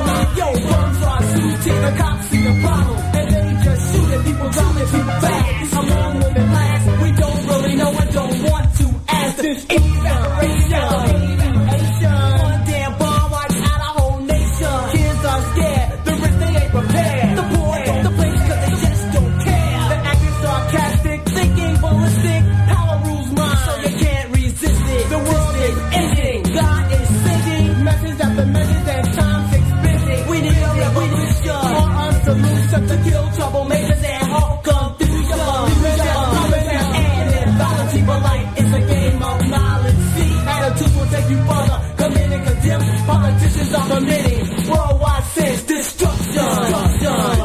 Yo, bums are suited, the cops see the problem, and they just shoot at people driving too fast. How long will it last? We don't really know and don't want to ask. This evaporation. One damn bomb wipes out a whole nation. Kids are scared, the rich they ain't prepared. The poor don't the place cause they just don't care. The acting sarcastic, thinking ballistic. Power rules mind, so you can't resist it. The world is ending, God is singing. Message after message and time's expensive. We need a revolution, for a solution to kill troublemakers and halt confusion. And anthology, but life is a game of knowledge. See, attitudes will take you further. Commit and condemn, politicians are permitting worldwide sense destruction.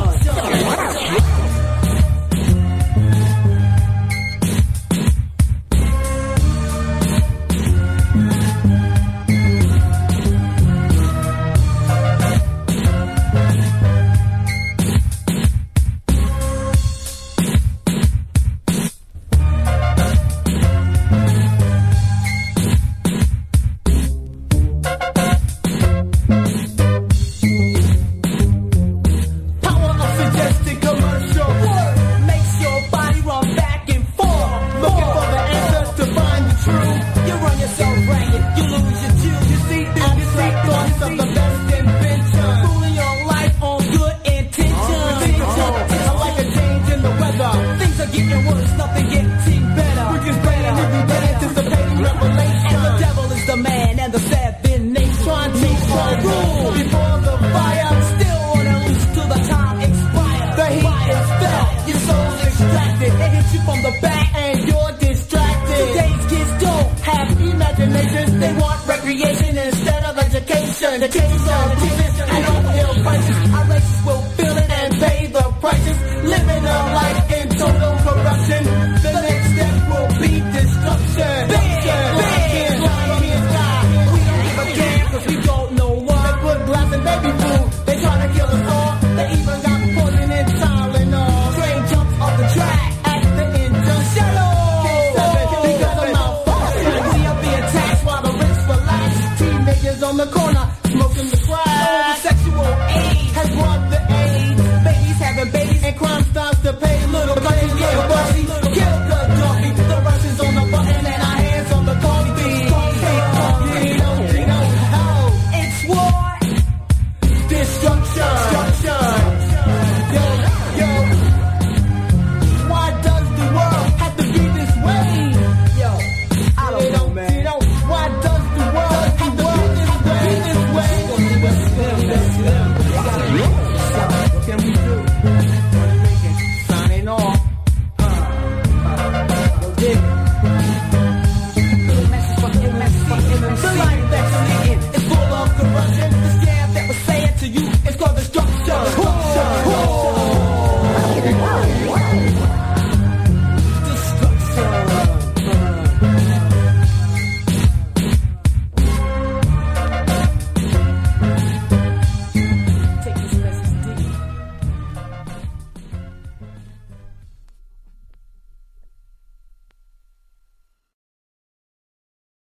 On the corner, smoking the crowd. Sexual AIDS has brought